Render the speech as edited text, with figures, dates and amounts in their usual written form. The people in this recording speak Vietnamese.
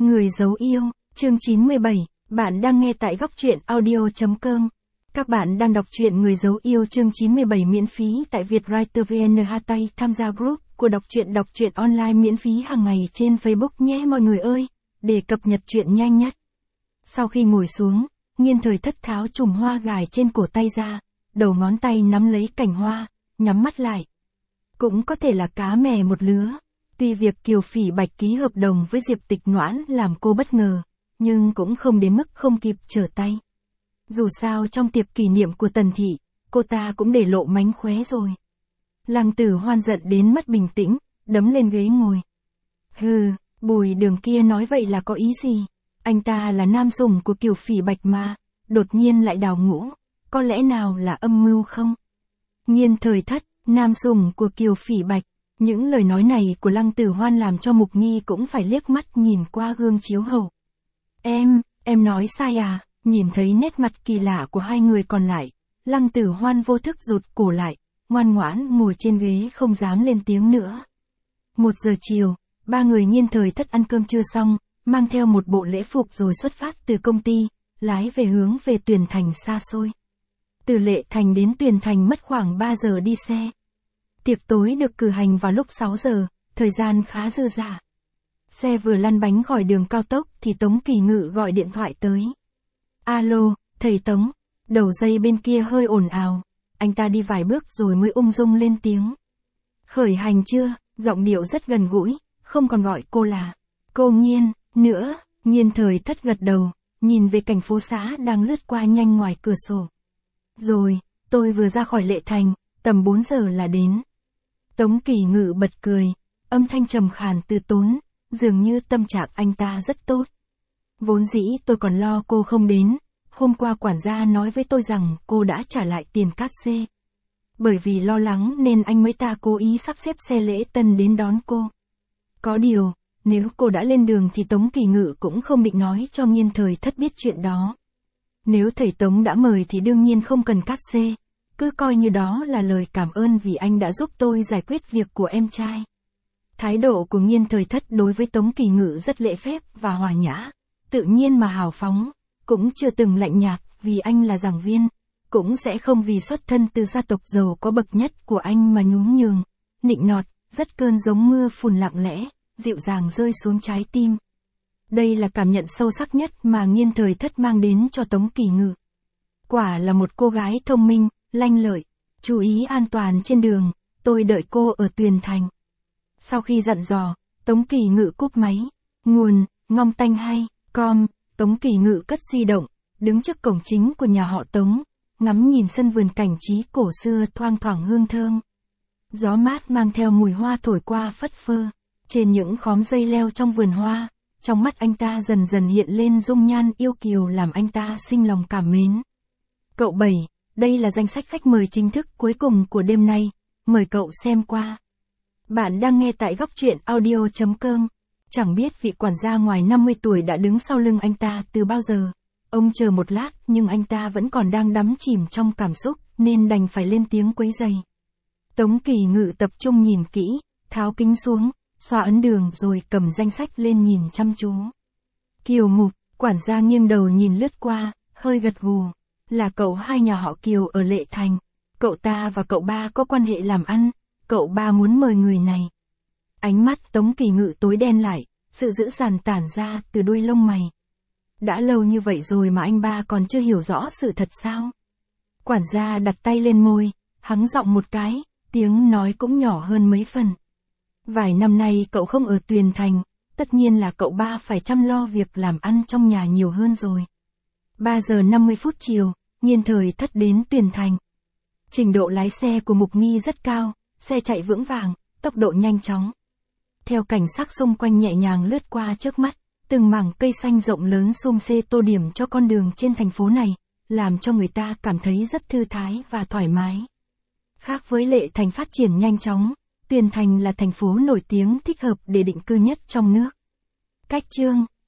Người giấu yêu, chương 97, bạn đang nghe tại góc truyện audio.com. Các bạn đang đọc truyện Người giấu yêu chương 97 miễn phí tại Vietwriter VN. Tham gia group của đọc truyện online miễn phí hàng ngày trên Facebook nhé mọi người ơi, để cập nhật truyện nhanh nhất. Sau khi ngồi xuống, Nghiên Thời Thất tháo chùm hoa gài trên cổ tay ra, đầu ngón tay nắm lấy cành hoa, nhắm mắt lại. Cũng có thể là cá mè một lứa. Tuy việc Kiều Phỉ Bạch ký hợp đồng với Diệp Tịch Noãn làm cô bất ngờ, nhưng cũng không đến mức không kịp trở tay. Dù sao trong tiệc kỷ niệm của Tần Thị, cô ta cũng để lộ mánh khóe rồi. Lăng Tử Hoan giận đến mất bình tĩnh, đấm lên ghế ngồi. Hừ, Bùi Đường kia nói vậy là có ý gì? Anh ta là nam sủng của Kiều Phỉ Bạch mà, đột nhiên lại đào ngũ, có lẽ nào là âm mưu không? Nghiên Thời Thất, nam sủng của Kiều Phỉ Bạch. Những lời nói này của Lăng Tử Hoan làm cho Mục Nghi cũng phải liếc mắt nhìn qua gương chiếu hậu. Em nói sai à? Nhìn thấy nét mặt kỳ lạ của hai người còn lại, Lăng Tử Hoan vô thức rụt cổ lại, ngoan ngoãn ngồi trên ghế không dám lên tiếng nữa. 1 giờ chiều, ba người Nghiên Thời Thất ăn cơm trưa xong, mang theo một bộ lễ phục rồi xuất phát từ công ty, lái về hướng về Tuyền Thành xa xôi. Từ Lệ Thành đến Tuyền Thành mất khoảng 3 giờ đi xe. Tiệc tối được cử hành vào lúc 6 giờ, thời gian khá dư dả. Xe vừa lăn bánh khỏi đường cao tốc thì Tống Kỳ Ngự gọi điện thoại tới. Alo, thầy Tống. Đầu dây bên kia hơi ồn ào. Anh ta đi vài bước rồi mới ung dung lên tiếng. Khởi hành chưa? Giọng điệu rất gần gũi, không còn gọi cô là cô Nghiên nữa. Nghiên Thời Thất gật đầu, nhìn về cảnh phố xá đang lướt qua nhanh ngoài cửa sổ. Rồi, tôi vừa ra khỏi Lệ Thành, tầm 4 giờ là đến. Tống Kỳ Ngự bật cười, âm thanh trầm khàn từ tốn, dường như tâm trạng anh ta rất tốt. Vốn dĩ tôi còn lo cô không đến, hôm qua quản gia nói với tôi rằng cô đã trả lại tiền cát xê. Bởi vì lo lắng nên anh mới ta cố ý sắp xếp xe lễ tân đến đón cô. Có điều, nếu cô đã lên đường thì Tống Kỳ Ngự cũng không định nói cho Nghiên Thời Thất biết chuyện đó. Nếu thầy Tống đã mời thì đương nhiên không cần cát xê. Cứ coi như đó là lời cảm ơn vì anh đã giúp tôi giải quyết việc của em trai. Thái độ của Nghiên Thời Thất đối với Tống Kỳ Ngự rất lễ phép và hòa nhã, tự nhiên mà hào phóng, cũng chưa từng lạnh nhạt vì anh là giảng viên, cũng sẽ không vì xuất thân từ gia tộc giàu có bậc nhất của anh mà nhún nhường, nịnh nọt, rất cơn giống mưa phùn lặng lẽ, dịu dàng rơi xuống trái tim. Đây là cảm nhận sâu sắc nhất mà Nghiên Thời Thất mang đến cho Tống Kỳ Ngự. Quả là một cô gái thông minh, lanh lợi, chú ý an toàn trên đường, tôi đợi cô ở Tuyền Thành. Sau khi dặn dò, Tống Kỳ Ngự cúp máy. Nguồn, Ngong Tanh hay, com. Tống Kỳ Ngự cất di động, đứng trước cổng chính của nhà họ Tống, ngắm nhìn sân vườn cảnh trí cổ xưa thoang thoảng hương thơm. Gió mát mang theo mùi hoa thổi qua phất phơ, trên những khóm dây leo trong vườn hoa, trong mắt anh ta dần dần hiện lên dung nhan yêu kiều làm anh ta sinh lòng cảm mến. Cậu 7, đây là danh sách khách mời chính thức cuối cùng của đêm nay, mời cậu xem qua. Bạn đang nghe tại góc truyện audio.com. Chẳng biết vị quản gia ngoài 50 tuổi đã đứng sau lưng anh ta từ bao giờ. Ông chờ một lát nhưng anh ta vẫn còn đang đắm chìm trong cảm xúc nên đành phải lên tiếng quấy rầy. Tống Kỳ Ngự tập trung nhìn kỹ, tháo kính xuống, xoa ấn đường rồi cầm danh sách lên nhìn chăm chú. Kiều Mục, quản gia nghiêng đầu nhìn lướt qua, hơi gật gù. Là cậu hai nhà họ Kiều ở Lệ Thành. Cậu ta và cậu ba có quan hệ làm ăn, cậu ba muốn mời người này. Ánh mắt Tống Kỳ Ngự tối đen lại, sự dữ dằn tản ra từ đuôi lông mày. Đã lâu như vậy rồi mà anh ba còn chưa hiểu rõ sự thật sao? Quản gia đặt tay lên môi, hắng giọng một cái, tiếng nói cũng nhỏ hơn mấy phần. Vài năm nay cậu không ở Tuyền Thành, tất nhiên là cậu ba phải chăm lo việc làm ăn trong nhà nhiều hơn rồi. 3 giờ 50 phút chiều, Nghiên Thời Thất đến Tuyền Thành. Trình độ lái xe của Mục Nghi rất cao, xe chạy vững vàng, tốc độ nhanh chóng. Theo cảnh sắc xung quanh nhẹ nhàng lướt qua trước mắt, từng mảng cây xanh rộng lớn xum xê tô điểm cho con đường trên thành phố này, làm cho người ta cảm thấy rất thư thái và thoải mái. Khác với Lệ Thành phát triển nhanh chóng, Tuyền Thành là thành phố nổi tiếng thích hợp để định cư nhất trong nước. Cách chương